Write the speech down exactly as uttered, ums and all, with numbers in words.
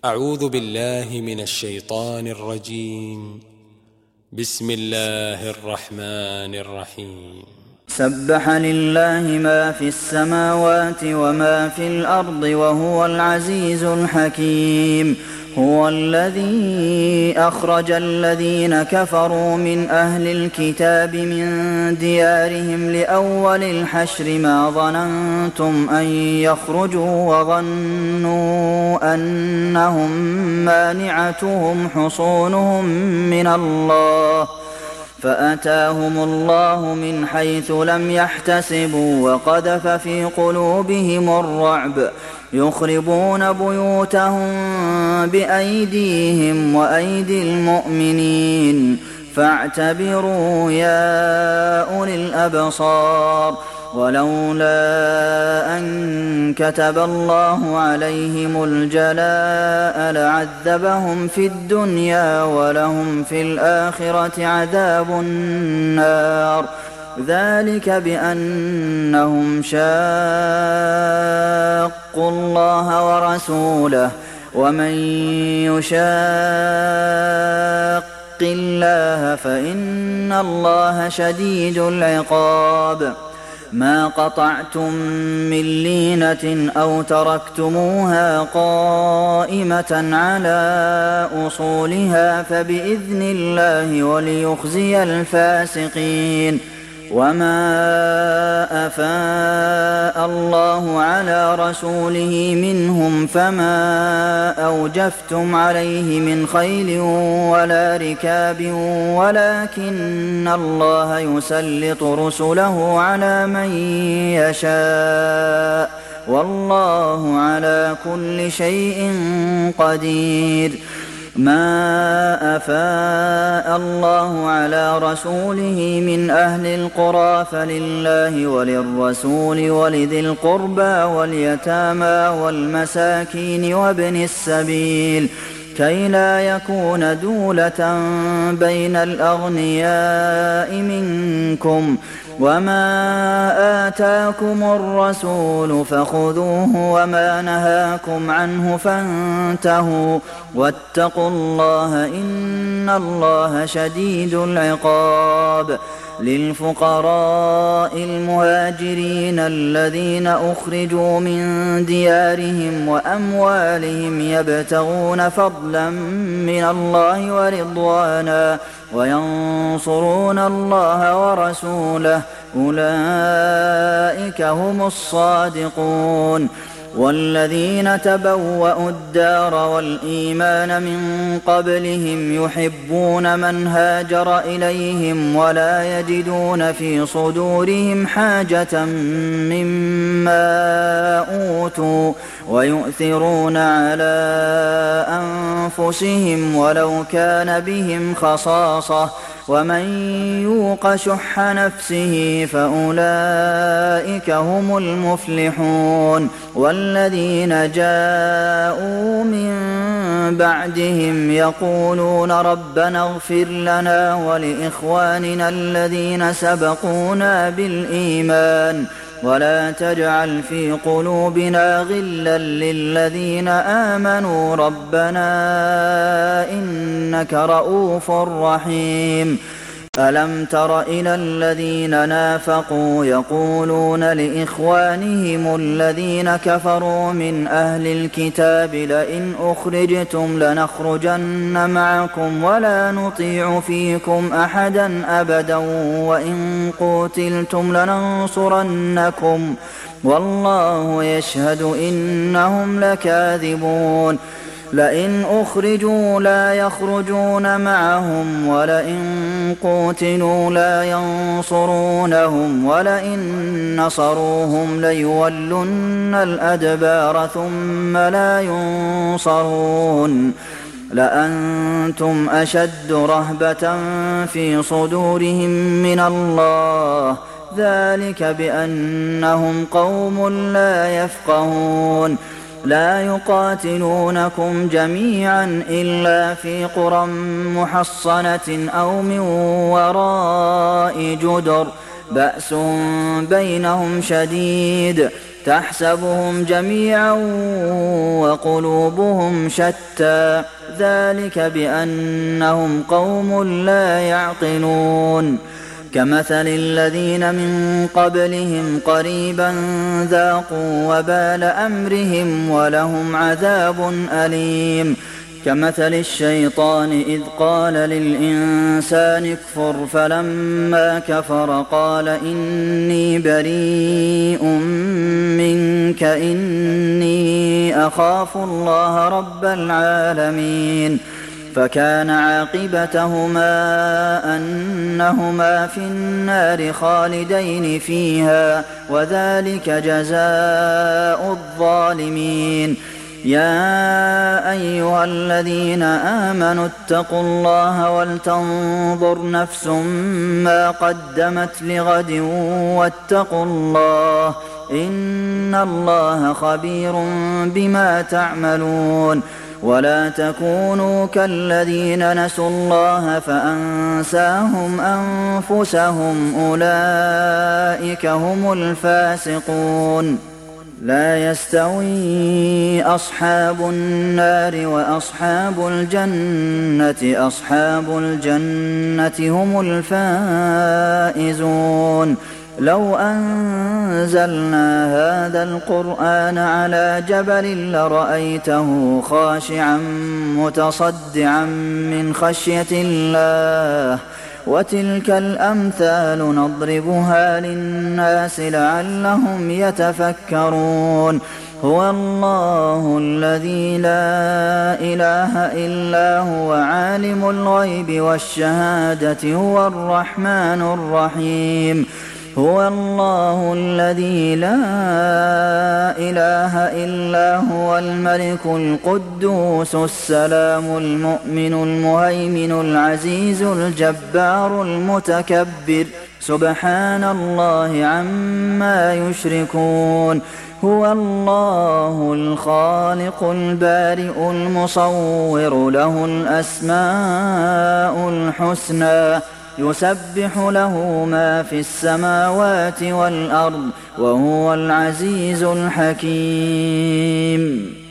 أعوذ بالله من الشيطان الرجيم. بسم الله الرحمن الرحيم. سبح لله ما في السماوات وما في الأرض وهو العزيز الحكيم. هو الذي أخرج الذين كفروا من أهل الكتاب من ديارهم لأول الحشر ما ظننتم أن يخرجوا وظنوا أنهم مانعتهم حصونهم من الله فأتاهم الله من حيث لم يحتسبوا وقذف في قلوبهم الرعب يخربون بيوتهم بأيديهم وأيدي المؤمنين فاعتبروا يا أولي الأبصار. ولولا أن كتب الله عليهم الجلاء لعذبهم في الدنيا ولهم في الآخرة عذاب النار. ذلك بأنهم شاقوا الله ورسوله ومن يشاق الله فإن الله شديد العقاب. ما قطعتم من لينة أو تركتموها قائمة على أصولها فبإذن الله وليخزي الفاسقين. وما أفاء الله على رسوله منهم فما أوجفتم عليه من خيل ولا ركاب ولكن الله يسلط رسله على من يشاء والله على كل شيء قدير. ما أفاء الله على رسوله من أهل القرى فلله وللرسول ولذي القربى واليتامى والمساكين وابن السبيل كي لا يكون دولة بين الأغنياء منكم. وما آتاكم الرسول فخذوه وما نهاكم عنه فانتهوا واتقوا الله إن الله شديد العقاب. للفقراء المهاجرين الذين أخرجوا من ديارهم وأموالهم يبتغون فضلا من الله ورضوانا وينصرون الله ورسوله أولئك هم الصادقون. والذين تبوأوا الدار والإيمان من قبلهم يحبون من هاجر إليهم ولا يجدون في صدورهم حاجة مما أوتوا ويؤثرون على أنفسهم ولو كان بهم خصاصة ومن يوق شح نفسه فأولئك هم المفلحون. والذين جاءوا من بعدهم يقولون ربنا اغفر لنا ولإخواننا الذين سبقونا بالإيمان ولا تجعل في قلوبنا غلا للذين آمنوا ربنا إنك رءوف رحيم. ألم تر إلى الذين نافقوا يقولون لإخوانهم الذين كفروا من أهل الكتاب لئن أخرجتم لنخرجن معكم ولا نطيع فيكم أحدا أبدا وإن قوتلتم لننصرنكم والله يشهد إنهم لكاذبون. لئن أخرجوا لا يخرجون معهم ولئن قوتلوا لا ينصرونهم ولئن نصروهم ليولن الأدبار ثم لا ينصرون. لأنتم أشد رهبة في صدورهم من الله ذلك بأنهم قوم لا يفقهون. لا يقاتلونكم جميعا إلا في قرى محصنة أو من وراء جدر بأس بينهم شديد تحسبهم جميعا وقلوبهم شتى ذلك بأنهم قوم لا يعقلون كمثل الذين من قبلهم قريبا ذاقوا وبال أمرهم ولهم عذاب أليم كمثل الشيطان إذ قال للإنسان اكفر فلما كفر قال إني بريء منك إني أخاف الله رب العالمين فكان عاقبتهما أنهما في النار خالدين فيها وذلك جزاء الظالمين يا أيها الذين آمنوا اتقوا الله ولتنظر نفس ما قدمت لغد واتقوا الله إن الله خبير بما تعملون ولا تكونوا كالذين نسوا الله فأنساهم أنفسهم أولئك هم الفاسقون لا يستوي أصحاب النار وأصحاب الجنة أصحاب الجنة هم الفائزون لو أنزلنا هذا القرآن على جبل لرأيته خاشعا متصدعا من خشية الله وتلك الأمثال نضربها للناس لعلهم يتفكرون هو الله الذي لا إله إلا هو عالم الغيب والشهادة هو الرحمن الرحيم هو الله الذي لا إله إلا هو الملك القدوس السلام المؤمن المهيمن العزيز الجبار المتكبر سبحان الله عما يشركون هو الله الخالق البارئ المصور له الأسماء الحسنى يسبح له ما في السماوات والأرض وهو العزيز الحكيم